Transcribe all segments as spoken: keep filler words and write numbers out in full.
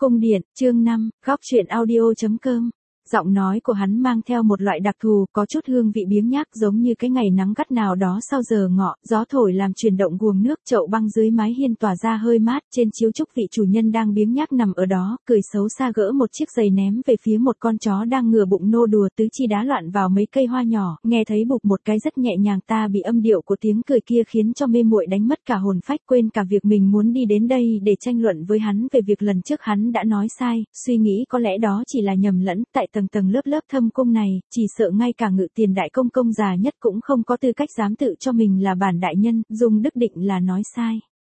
Cung điện, chương năm, góc truyện audio.com. Giọng nói của hắn mang theo một loại đặc thù, có chút hương vị biếng nhác giống như cái ngày nắng gắt nào đó sau giờ ngọ, gió thổi làm chuyển động guồng nước, chậu băng dưới mái hiên tỏa ra hơi mát, trên chiếu trúc vị chủ nhân đang biếng nhác nằm ở đó, cười xấu xa gỡ một chiếc giày ném về phía một con chó đang ngửa bụng nô đùa, tứ chi đá loạn vào mấy cây hoa nhỏ, nghe thấy bụp một cái rất nhẹ nhàng, ta bị âm điệu của tiếng cười kia khiến cho mê muội đánh mất cả hồn phách, quên cả việc mình muốn đi đến đây để tranh luận với hắn về việc lần trước hắn đã nói sai, suy nghĩ có lẽ đó chỉ là nhầm lẫn, tại tầng tầng lớp lớp thâm cung này, chỉ sợ ngay cả Ngự Tiền đại công công già nhất cũng không có tư cách dám tự cho mình là bản đại nhân, Dung Đức định là nói sai.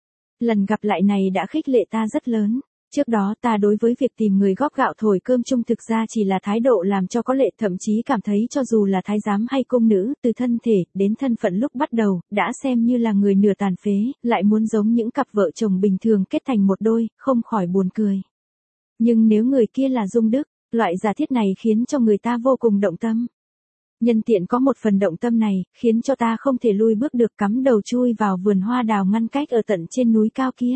Lần gặp lại này đã khích lệ ta rất lớn. Trước đó ta đối với việc tìm người góp gạo thổi cơm chung thực ra chỉ là thái độ làm cho có lệ, thậm chí cảm thấy cho dù là thái giám hay cung nữ, từ thân thể đến thân phận lúc bắt đầu, đã xem như là người nửa tàn phế, lại muốn giống những cặp vợ chồng bình thường kết thành một đôi, không khỏi buồn cười. Nhưng nếu người kia là Dung Đức, loại giả thiết này khiến cho người ta vô cùng động tâm. Nhân tiện có một phần động tâm này, khiến cho ta không thể lui bước được, cắm đầu chui vào vườn hoa đào ngăn cách ở tận trên núi cao kia.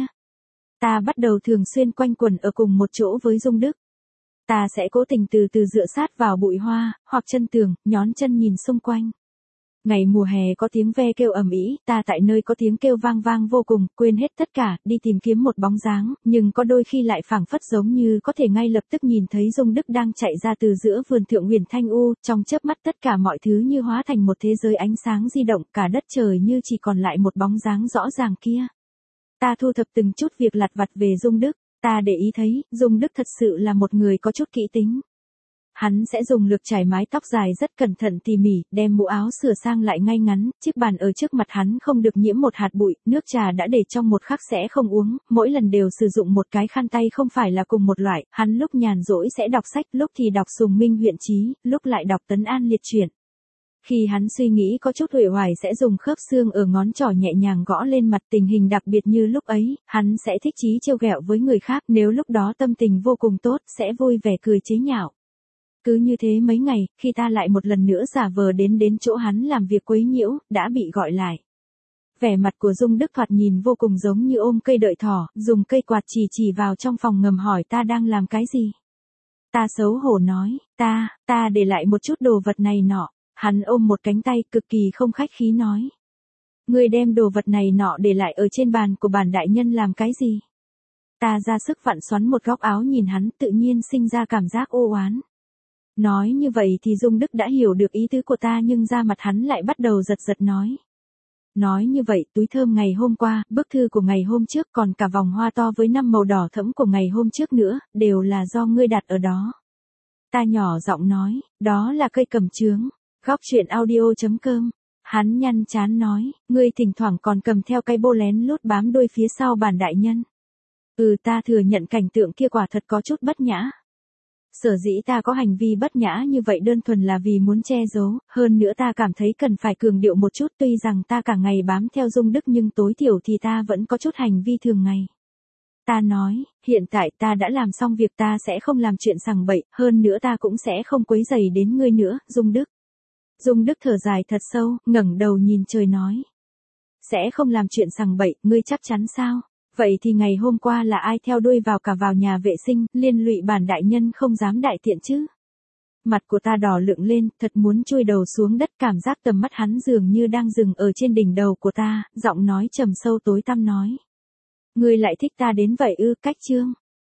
Ta bắt đầu thường xuyên quanh quẩn ở cùng một chỗ với Dung Đức. Ta sẽ cố tình từ từ dựa sát vào bụi hoa, hoặc chân tường, nhón chân nhìn xung quanh. Ngày mùa hè có tiếng ve kêu ầm ĩ, ta tại nơi có tiếng kêu vang vang vô cùng, quên hết tất cả, đi tìm kiếm một bóng dáng, nhưng có đôi khi lại phảng phất giống như có thể ngay lập tức nhìn thấy Dung Đức đang chạy ra từ giữa vườn thượng huyền thanh u, trong chớp mắt tất cả mọi thứ như hóa thành một thế giới ánh sáng di động, cả đất trời như chỉ còn lại một bóng dáng rõ ràng kia. Ta thu thập từng chút việc lặt vặt về Dung Đức, ta để ý thấy, Dung Đức thật sự là một người có chút kỹ tính. Hắn sẽ dùng lược chải mái tóc dài rất cẩn thận tỉ mỉ, đem mũ áo sửa sang lại ngay ngắn, chiếc bàn ở trước mặt hắn không được nhiễm một hạt bụi, nước trà đã để trong một khắc sẽ không uống, mỗi lần đều sử dụng một cái khăn tay không phải là cùng một loại, hắn lúc nhàn rỗi sẽ đọc sách, lúc thì đọc Sùng Minh huyện chí, lúc lại đọc Tấn An liệt truyện. Khi hắn suy nghĩ có chút uể oải sẽ dùng khớp xương ở ngón trỏ nhẹ nhàng gõ lên mặt, tình hình đặc biệt như lúc ấy, hắn sẽ thích chí trêu ghẹo với người khác, nếu lúc đó tâm tình vô cùng tốt, sẽ vui vẻ cười chế nhạo. Cứ như thế mấy ngày, khi ta lại một lần nữa giả vờ đến đến chỗ hắn làm việc quấy nhiễu, đã bị gọi lại. Vẻ mặt của Dung Đức thoạt nhìn vô cùng giống như ôm cây đợi thỏ, dùng cây quạt chỉ chỉ vào trong phòng ngầm hỏi ta đang làm cái gì. Ta xấu hổ nói, ta, ta để lại một chút đồ vật này nọ. Hắn ôm một cánh tay cực kỳ không khách khí nói. Người đem đồ vật này nọ để lại ở trên bàn của bản đại nhân làm cái gì? Ta ra sức vặn xoắn một góc áo nhìn hắn, tự nhiên sinh ra cảm giác ô oán. Nói như vậy thì Dung Đức đã hiểu được ý tứ của ta, nhưng da mặt hắn lại bắt đầu giật giật nói. Nói như vậy, túi thơm ngày hôm qua, bức thư của ngày hôm trước, còn cả vòng hoa to với năm màu đỏ thẫm của ngày hôm trước nữa, đều là do ngươi đặt ở đó. Ta nhỏ giọng nói, đó là cây cẩm chướng. Góc truyện audio.com. Hắn nhăn chán nói, ngươi thỉnh thoảng còn cầm theo cái bô lén lút bám đuôi phía sau bản đại nhân. Ừ, ta thừa nhận cảnh tượng kia quả thật có chút bất nhã. Sở dĩ ta có hành vi bất nhã như vậy đơn thuần là vì muốn che giấu, hơn nữa ta cảm thấy cần phải cường điệu một chút, tuy rằng ta cả ngày bám theo Dung Đức nhưng tối thiểu thì ta vẫn có chút hành vi thường ngày. Ta nói, hiện tại ta đã làm xong việc, ta sẽ không làm chuyện sằng bậy, hơn nữa ta cũng sẽ không quấy rầy đến ngươi nữa, Dung Đức. Dung Đức thở dài thật sâu, ngẩng đầu nhìn trời nói. Sẽ không làm chuyện sằng bậy, ngươi chắc chắn sao? Vậy thì ngày hôm qua là ai theo đuôi vào cả vào nhà vệ sinh, liên lụy bản đại nhân không dám đại tiện chứ? Mặt của ta đỏ lựng lên, thật muốn chui đầu xuống đất, cảm giác tầm mắt hắn dường như đang dừng ở trên đỉnh đầu của ta, giọng nói trầm sâu tối tăm nói. Ngươi lại thích ta đến vậy ư? Cách chương.